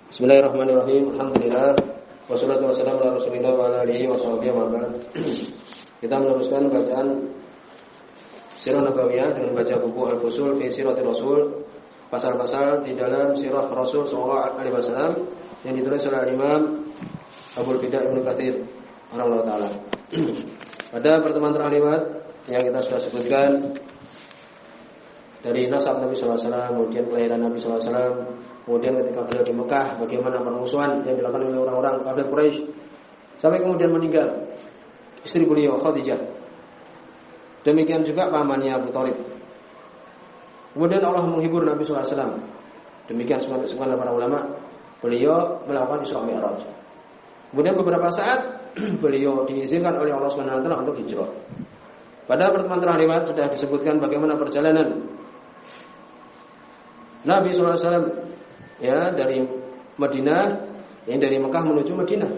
Bismillahirrahmanirrahim. Alhamdulillah wassalatu wassalamu ala Rasulillah wa ala alihi washabbihi wa ba'd. Kita meneruskan bacaan Sirah Nabawiyah dengan baca buku Al-Fusul fi Siratir Rasul, pasal-pasal di dalam sirah Rasul sallallahu alaihi wasallam yang ditulis oleh Imam Abu Bidah Ibnu Katsir rahimahullah taala. Pada pertemuan terakhir yang kita sudah sebutkan dari nasab Nabi sallallahu alaihi wasallam, kemudian kelahiran Nabi sallallahu alaihi wasallam, kemudian ketika beliau di Mekah bagaimana permusuhan yang dilakukan oleh orang-orang kafir Quraisy sampai kemudian meninggal istri beliau Khadijah. Demikian juga pamannya Abu Thalib. Kemudian Allah menghibur Nabi sallallahu alaihi wasallam. Demikian semua para ulama, beliau melakukan Isra Mi'raj. Kemudian beberapa saat beliau diizinkan oleh Allah Subhanahu wa taala untuk hijrah. Pada pertemuan terakhir sudah disebutkan bagaimana perjalanan Nabi sallallahu alaihi wasallam ya dari Madinah, yang dari Mekah menuju Madinah.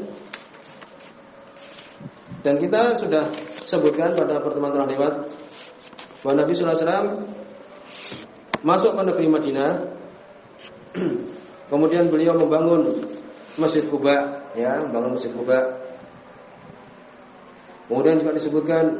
Dan kita sudah sebutkan pada pertemuan terakhir bahwa Nabi sallallahu alaihi wasallam masuk ke negeri Madinah. Kemudian beliau membangun Masjid Quba, ya, membangun Masjid Quba. Kemudian juga disebutkan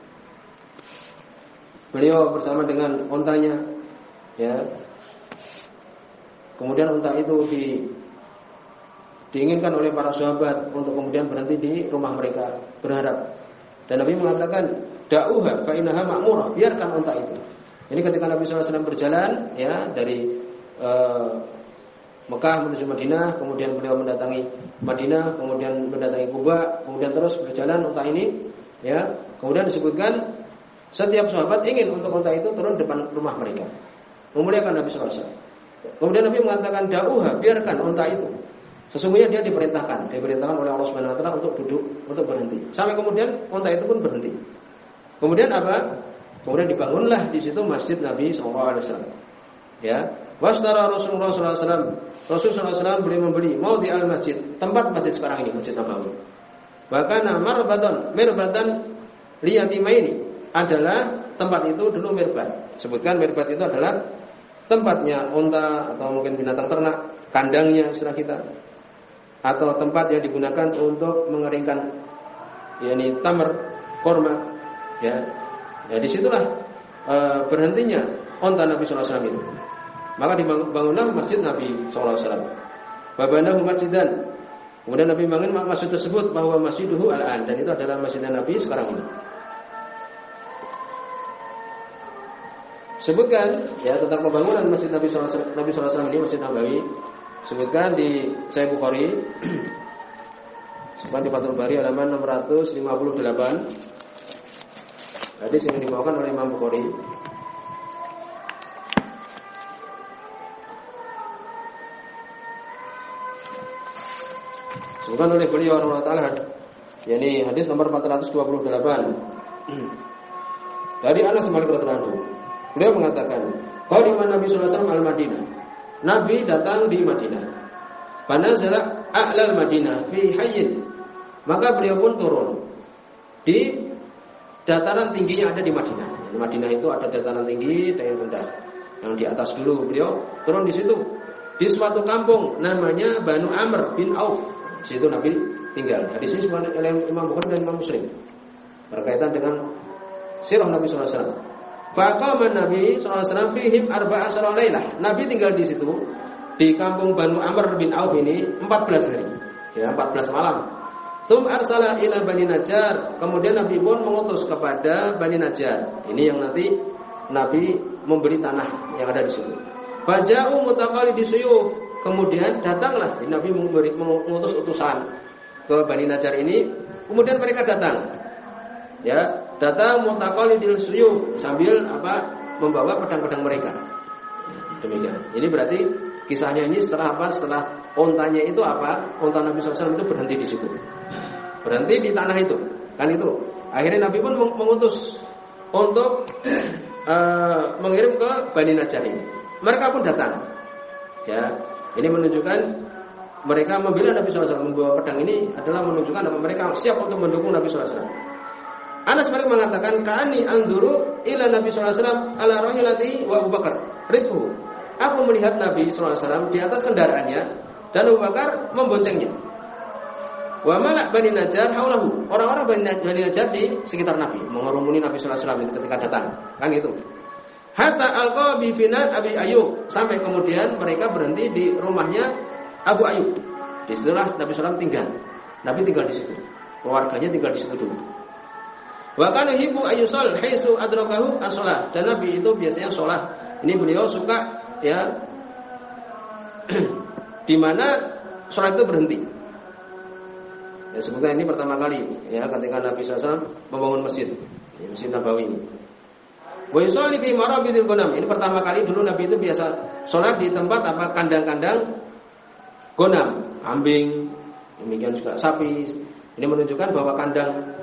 beliau bersama dengan ontanya, ya. Kemudian unta itu diinginkan oleh para sahabat untuk kemudian berhenti di rumah mereka berharap. Dan Nabi mengatakan, "Da'uha fa innaha ma'murah." Biarkan unta itu. Ini ketika Nabi sallallahu alaihi wasallam berjalan ya dari Mekah menuju Madinah, kemudian beliau mendatangi Madinah, kemudian mendatangi Quba, kemudian terus berjalan unta ini ya. Kemudian disebutkan setiap sahabat ingin untuk unta itu turun depan rumah mereka, memuliakan Nabi sallallahu alaihi wasallam. Kemudian Nabi mengatakan, "Da'uha," biarkan unta itu. Sesungguhnya dia diperintahkan oleh Allah Subhanahu wa taala untuk duduk, untuk berhenti. Sampai kemudian unta itu pun berhenti. Kemudian apa? Kemudian dibangunlah di situ Masjid Nabi sallallahu alaihi wasallam. Ya, wasdara Rasulullah sallallahu alaihi wasallam. Rasul sallallahu alaihi wasallam beliau membeli maudhi al-masjid, tempat masjid sekarang ini, Masjid Nabawi. Bahkan mirbadan liyatimaini adalah tempat itu dulu mirbat. Sebutkan mirbat itu adalah tempatnya unta atau mungkin binatang ternak, kandangnya istilah kita, atau tempat yang digunakan untuk mengeringkan yakni tamar, korma, ya. Ya disitulah berhentinya unta Nabi sallallahu alaihi wasallam itu. Maka dibangunlah masjid Nabi sallallahu alaihi wasallam. Babanahu masjidan. Kemudian Nabi bangun masjid tersebut bahwa masjiduhu al-an, dan itu adalah masjidnya Nabi sekarang ini. Sebutkan ya tentang pembangunan Masjid Nabi sallallahu alaihi wasallam ini, Masjid Nabawi. Sebutkan di Sahih Bukhari. Sebutkan di Fathul Bari halaman 658. Hadis yang dibawakan oleh Imam Bukhari. Sebutkan oleh beliau radhiyallahu taala, yakni hadis nomor 428. Dari Anas bin Malik radhiyallahu anhu. Beliau mengatakan, qadima Nabi sallallahu alaihi wasallam al-Madinah. Nabi datang di Madinah. Fanazala a'lal Madinah fi hayyin. Maka beliau pun turun di dataran tinggi yang ada di Madinah. Di Madinah itu ada dataran tinggi dan yang rendah. Yang di atas dulu beliau turun di situ. Di suatu kampung namanya Banu Amr bin Auf. Di situ Nabi tinggal. Hadis ini disebutkan oleh Imam Bukhari dan Imam Muslim berkaitan dengan sirah Nabi sallallahu alaihi wasallam. Faqama Nabi sallallahu alaihi wasallam fihim 14 lailah. Nabi tinggal di situ di kampung Banu Amr bin Auf ini 14 hari. Ya, 14 malam. Tsum arsala ila Bani Najjar. Kemudian Nabi pun mengutus kepada Bani Najjar. Ini yang nanti Nabi memberi tanah yang ada di situ. Faja'u mutaqalidi suyuf. Kemudian datanglah Nabi mengutus utusan ke Bani Najjar ini. Kemudian mereka datang. Ya, datang mutaqalidil suyuf sambil membawa pedang-pedang mereka. Demikian. Ini berarti kisahnya ini setelah apa? Setelah ontanya itu Onta Nabi SAW itu berhenti di situ. Berhenti di tanah itu. Kan itu. Akhirnya Nabi pun mengutus untuk mengirim ke Bani Najjar ini. Mereka pun datang. Ya, ini menunjukkan mereka membela Nabi SAW, membawa pedang ini adalah menunjukkan bahwa mereka siap untuk mendukung Nabi SAW. Anas Malik mengatakan, "Ka'ani anzuru ila Nabi sallallahu alaihi wasallam ala rahilati wa Abu Bakar ridhu." Aku melihat Nabi sallallahu alaihi wasallam di atas kendaraannya dan Abu Bakar memboncengnya. Wa malak Bani Najjar haulahu. Orang-orang Bani Najjar di sekitar Nabi, mengerumuni Nabi sallallahu alaihi wasallam itu ketika datang. Kan itu. Hatta alqa bi finat Abi Ayyub, sampai kemudian mereka berhenti di rumahnya Abu Ayyub. Disitulah Nabi sallallahu tinggal. Nabi tinggal di situ. Keluarganya tinggal di situ dulu. Wa kana yuhibbu ayyusal haitsu adrakahu as-shalah. Dan Nabi itu biasanya sholat. Ini beliau suka ya di mana sholat itu berhenti. Ya, sebutkan ini pertama kali ya ketika Nabi SAW membangun masjid, ya, Masjid Nabawi ini. Wa yusalli fi marabidil ghanam. Ini pertama kali dulu Nabi itu biasa sholat di tempat apa kandang-kandang ghanam, kambing, demikian juga sapi. Ini menunjukkan bahwa kandang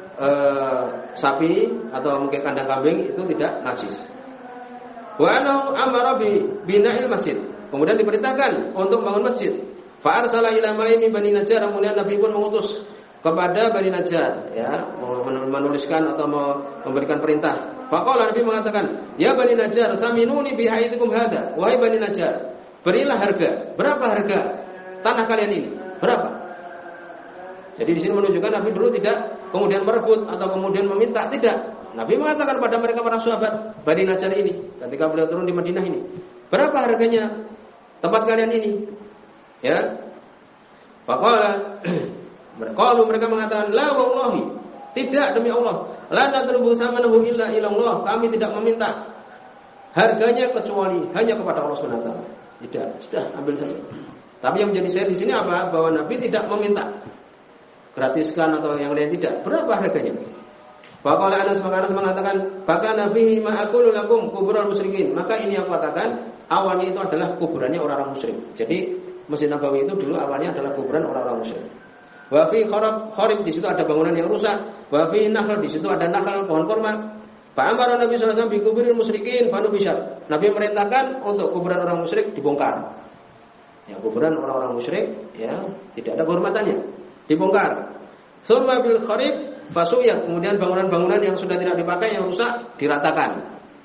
sapi atau mungkin kandang kambing itu tidak najis. Wa annahu amara bi bina'il masjid. Kemudian diperintahkan untuk membangun masjid. Fa arsala ila mala'in Bani Najjar, kemudian Nabi pun mengutus kepada Bani Najjar, ya, menuliskan atau memberikan perintah. Faqala, Nabi mengatakan, "Ya Bani Najjar, saminuni bi haitikum hada." Wahai Bani Najjar, berilah harga. Berapa harga tanah kalian ini? Berapa? Jadi di sini menunjukkan Nabi dulu tidak kemudian merebut atau kemudian meminta, tidak. Nabi mengatakan pada mereka para sahabat Bani Najjar ini ketika beliau turun di Madinah ini, "Berapa harganya tempat kalian ini?" Ya. Faqala, mereka mengatakan, "La wallahi, tidak demi Allah, la natlubu samanahu illa ilallah." Kami tidak meminta harganya kecuali hanya kepada Allah Subhanahu wa taala. Tidak, sudah ambil saja. Tapi yang menjadi saya di sini apa? Bahwa Nabi tidak meminta gratiskan atau yang lain, tidak. Berapa harganya? Faqala Anas mengatakan, "Baka nabihi ma aqulu lakum kuburul musyrikin." Maka ini aku katakan, awalnya itu adalah kuburannya orang-orang musyrik. Jadi Masjid Nabawi itu dulu awalnya adalah kuburan orang-orang musyrik. Wa fi kharib, di situ ada bangunan yang rusak. Wa fi nakhl, di situ ada nakhl, pohon kurma. Fa amara Nabi sallallahu alaihi wasallam bi kuburil musyrikin fanubishat. Nabi merintahkan untuk kuburan orang musyrik dibongkar. Ya, kuburan orang-orang musyrik ya tidak ada kehormatannya, dibongkar. Summa bil kharib fasuyat, kemudian bangunan-bangunan yang sudah tidak dipakai yang rusak diratakan.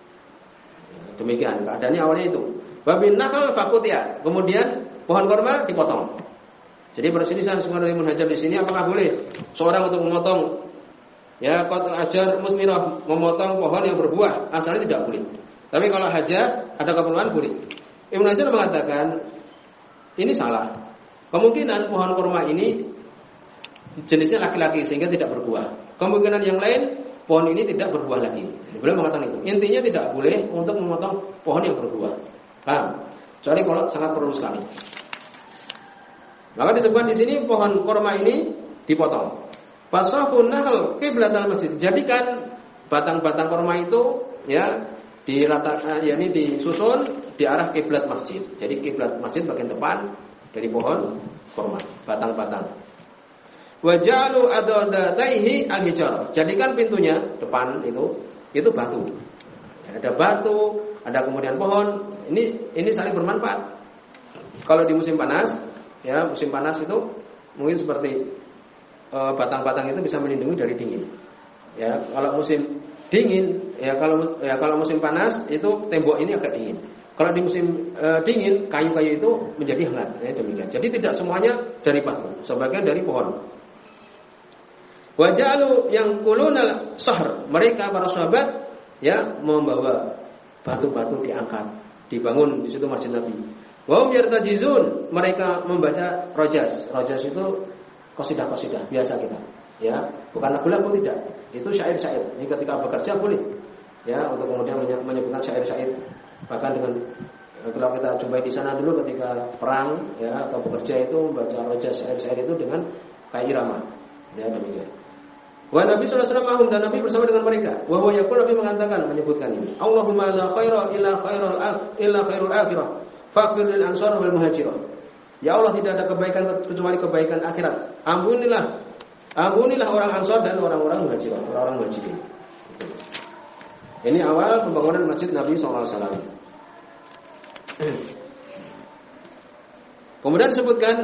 Demikian keadaannya awalnya itu. Wa bin nakhl faqutiya, kemudian pohon kurma dipotong. Jadi perselisihan sebenarnya Ibnu Hajar di sini, apakah boleh seorang untuk memotong ya qat ajar musmirah, memotong pohon yang berbuah? Asalnya tidak boleh. Tapi kalau hajat ada keperluan boleh. Ibnu Hajar mengatakan ini salah. Kemungkinan pohon kurma ini jenisnya laki-laki sehingga tidak berbuah. Kemungkinan yang lain pohon ini tidak berbuah lagi. Beliau mengatakan itu. Intinya tidak boleh untuk memotong pohon yang berbuah. Paham? Kecuali kalau sangat perlu sekali. Maka disebutkan di sini pohon kurma ini dipotong. Fasafun nahl qiblatal masjid. Jadikan batang-batang kurma itu ya diratakan, yakni disusun di arah kiblat masjid. Jadi kiblat masjid bagian depan dari pohon kurma, batang-batang. Wa ja'alu adadataihi al-hijarah. Jadikan pintunya depan itu batu. Ada batu, ada kemudian pohon. Ini saling bermanfaat. Kalau di musim panas, ya musim panas itu mungkin seperti batang-batang itu bisa melindungi dari dingin. Ya, kalau musim dingin, kalau musim panas itu tembok ini agak dingin. Kalau di musim dingin, kayu-kayu itu menjadi hangat. Ya, demikian. Jadi tidak semuanya dari batu, sebagian dari pohon. Wajalu yang kulunal sahr, mereka para sahabat ya membawa batu-batu diangkat, dibangun di situ masjid Nabi. Wa yartajizun, mereka membaca rojas. Rojas itu qasidah-qasidah biasa kita. Ya, bukan lagu-lagu tidak. Itu syair-syair. Ini ketika bekerja boleh. Ya, untuk kemudian menyebutkan syair-syair. Bahkan dengan kalau kita jumpai di sana dulu ketika perang ya atau bekerja itu membaca rojas syair-syair itu dengan kayak irama. Ya, demikian. Wa Nabi sallallahu alaihi wasallam dan Nabi bersama dengan mereka. Wa huwa yaqul, Nabi mengatakan menyebutkan ini. Allahumma la khaira illa khairul akhirah. Faqbil lil ansar wal muhajirah. Ya Allah, tidak ada kebaikan kecuali kebaikan akhirat. Ampunilah orang Ansar dan orang-orang Muhajirin, orang-orang Muhajirin. Ini awal pembangunan Masjid Nabi SAW. Kemudian disebutkan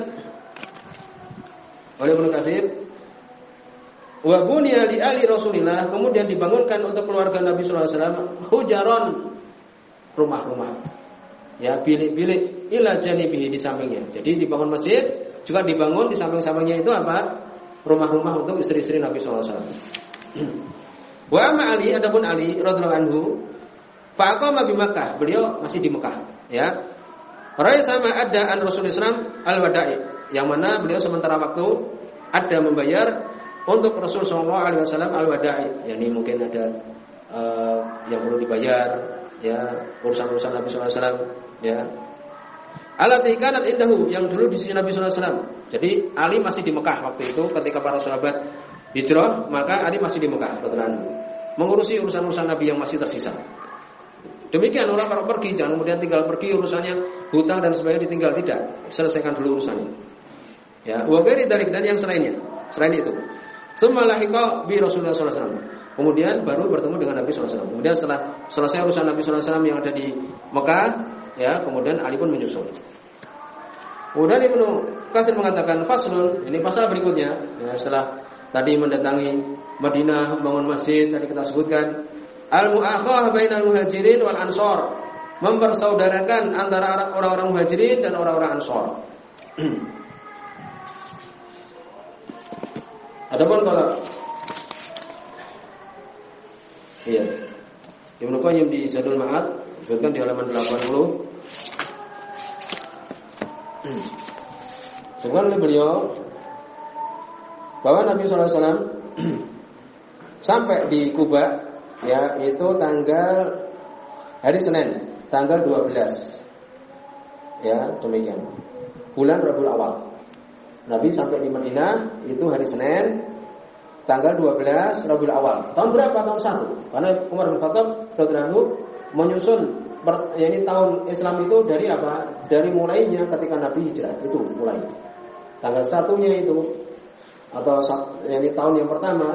oleh Ibnu Katsir, wa bunya li ali Rasulillah, kemudian dibangunkan untuk keluarga Nabi SAW hujaron, rumah-rumah. Ya, bilik-bilik ila janibihi, di sampingnya. Jadi dibangun masjid juga dibangun di samping-sampingnya itu apa? Rumah-rumah untuk istri-istri Nabi sallallahu alaihi wasallam. Wa amma Ali, adapun Ali radhiyallahu anhu, fa aqama bi Makkah, beliau masih di Mekah, ya. Raya sama ada an Rasulullah SAW al-wada'i, yang mana beliau sementara waktu ada membayar untuk Rasul sallallahu alaihi wasallam al-wada'i, yakni mungkin ada yang perlu dibayar, ya, urusan-urusan Nabi sallallahu alaihi wasallam, ya. Allati kanat indahu, yang dulu di sisi Nabi sallallahu alaihi wasallam. Jadi Ali masih di Mekah waktu itu ketika para sahabat hijrah, maka Ali masih di Mekah radhiyallahu anhu, mengurusi urusan-urusan Nabi yang masih tersisa. Demikian orang kalau pergi jangan kemudian tinggal pergi, urusannya hutang dan sebagainya ditinggal, tidak, selesaikan dulu urusannya. Ya, wa ghairi dzalik, dan yang selainnya, selain itu. Tsumma lahiqa bi Rasulullah sallallahu alaihi wasallam. Kemudian baru bertemu dengan Nabi sallallahu alaihi wasallam. Kemudian setelah selesai urusan Nabi sallallahu alaihi wasallam yang ada di Mekah, ya, kemudian Ali pun menyusul. Kemudian Ibnu Katsir mengatakan faslun, ini pasal berikutnya, ya, setelah tadi mendatangi Madinah, membangun masjid, tadi kita sebutkan al-mu'akhah bainal muhajirin wal ansor, mempersaudarakan antara orang-orang muhajirin dan orang-orang ansor. Adapun kalau iya, Ibnu Qayyim di Zadul Ma'ad disebutkan di halaman 80, sebutkan oleh beliau bahwa Nabi sallallahu alaihi wasallam sampai di Kuba, ya, itu tanggal hari Senin, tanggal 12. Ya, demikian. Bulan Rabiul Awal. Nabi sampai di Madinah itu hari Senin, tanggal 12 Rabiul Awal. Tahun berapa? Tahun 1. Karena Umar bin Khattab radhiyallahu anhu menyusun, yakni tahun Islam itu dari apa? Dari mulainya ketika Nabi hijrah, itu mulai. Tanggal 1-nya itu, atau yakni tahun yang pertama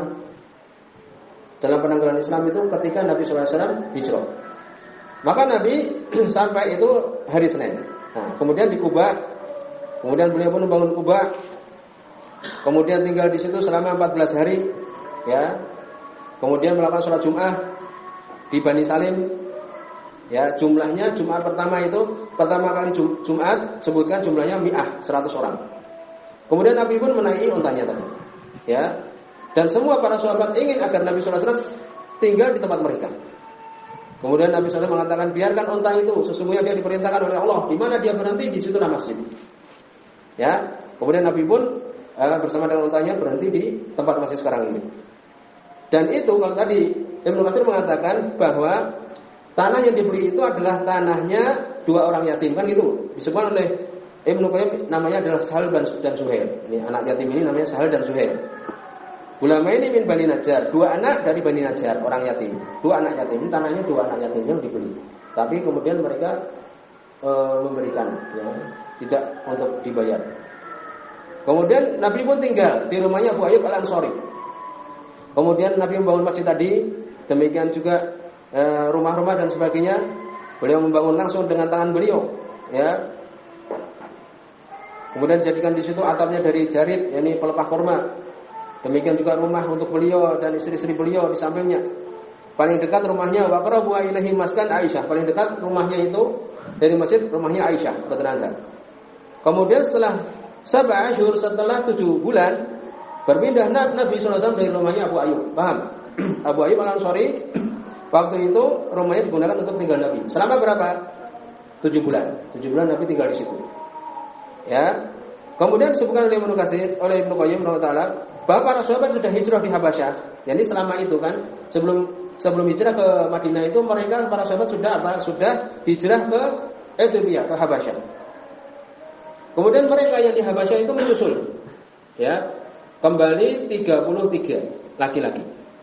dalam penanggalan Islam itu ketika Nabi sallallahu alaihi wasallam hijrah. Maka Nabi sampai itu hari Senin. Nah, kemudian di Kuba, kemudian beliau pun membangun Kuba, kemudian tinggal di situ selama 14 hari, ya. Kemudian melakukan sholat Jumat di Bani Salim, ya. Jumlahnya Jumat pertama itu, pertama kali Jumat sebutkan jumlahnya 100 orang. Kemudian Nabi pun menaiki untanya tadi, ya. Dan semua para sahabat ingin agar Nabi sallallahu alaihi wasallam tinggal di tempat mereka. Kemudian Nabi sallallahu alaihi wasallam mengatakan, biarkan unta itu, sesungguhnya dia diperintahkan oleh Allah, di mana dia berhenti di situlah masjid. Ya. Kemudian Nabi pun bersama dengan untanya berhenti di tempat masjid sekarang ini. Dan itu kalau tadi Ibnu Katsir mengatakan bahwa tanah yang dibeli itu adalah tanahnya 2 orang yatim, kan gitu. Disebut oleh Ibnu Qayyim namanya adalah Sahal dan Suhail. Ini anak yatim ini namanya Sahal dan Suhail. Ulama ini min Bani Najjar, 2 anak dari Bani Najjar, orang yatim. 2 anak yatim, tanahnya 2 anak yatim yang dibeli. Tapi kemudian mereka memberikan, ya, tidak untuk dibayar. Kemudian Nabi pun tinggal di rumahnya Abu Ayyub Al-Ansari. Kemudian Nabi membangun masjid tadi, demikian juga rumah-rumah dan sebagainya. Beliau membangun langsung dengan tangan beliau, ya. Kemudian jadikan di situ atapnya dari jarit, yakni pelepah kurma. Demikian juga rumah untuk beliau dan istri-istri beliau di sampingnya. Paling dekat rumahnya wa qarabu ilaihi maskan Aisyah. Paling dekat rumahnya itu dari masjid, rumahnya Aisyah radhiyallahu anha. Kemudian setelah 7 asyhur, setelah 7 bulan, berpindah Nabi sallallahu alaihi wasallam dari rumahnya Abu Ayyub. Paham? Abu Ayyub Al-Ansari waktu itu rumahnya digunakan untuk tinggal Nabi. Selama berapa? 7 bulan. 7 bulan Nabi tinggal di situ. Ya. Kemudian disebutkan oleh Ibnu Katsir, oleh Ibnu Qayyim rahimahullah, bahwa para sahabat sudah hijrah di Habasyah. Jadi selama itu kan sebelum hijrah ke Madinah itu mereka para sahabat sudah apa? Sudah hijrah ke Ethiopia, ke Habasyah. Kemudian mereka yang di Habasyah itu menyusul. Ya. Kembali 33 laki-laki.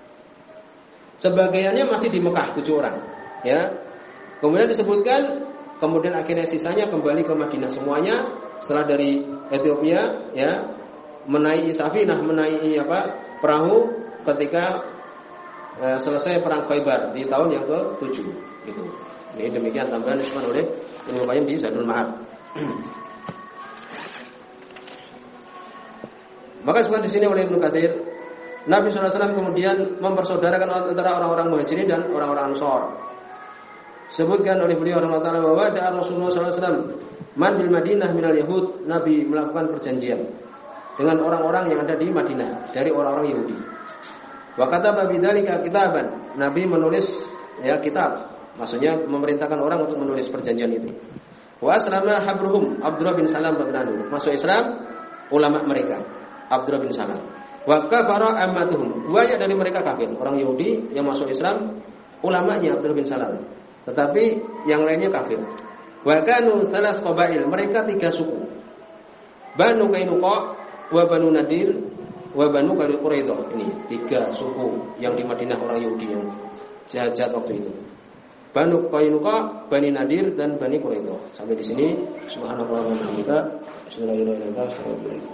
Sebagiannya masih di Mekah 7 orang, ya. Kemudian disebutkan kemudian akhirnya sisanya kembali ke Madinah semuanya setelah dari Ethiopia, ya, menaiki safinah, menaiki perahu ketika selesai perang Khaybar di tahun yang ke-7 gitu. Ini demikian tambahan disebutkan oleh Ibnu Qayyim di Zadul Ma'ad. Maka disebutkan di sini oleh Ibnu Katsir, Nabi sallallahu alaihi wasallam kemudian mempersaudarakan antara orang-orang Muhajirin dan orang-orang Ansor. Sebutkan oleh beliau rahimahullah bahwa ada Rasulullah sallallahu alaihi wasallam man bil Madinah minal Yahud, Nabi melakukan perjanjian dengan orang-orang yang ada di Madinah dari orang-orang Yahudi. Wa kataba bidzalika kitaban, Nabi menulis kitab, maksudnya memerintahkan orang untuk menulis perjanjian itu. Wa aslama habruhum, Abdullah bin Salam radhiyallahu, masuk Islam ulama mereka, Abdullah bin Salam. Wa kafara ammatuhum, banyak dari mereka kafir. Orang Yahudi yang masuk Islam ulamanya Abdullah bin Salam, tetapi yang lainnya kafir. Wa kanu salas qabail, mereka 3 suku. Banu Qainuqa wa Banu Nadir wa Banu Quraidah. Ini 3 suku yang di Madinah orang Yahudi yang jahat-jahat waktu itu. Banu Qainuqa, Bani Nadir dan Bani Quraidah. Sampai di sini subhanallah wa bihamdihi, asyhadu an la ilaha illa anta, astaghfiruka wa atubu ilaik.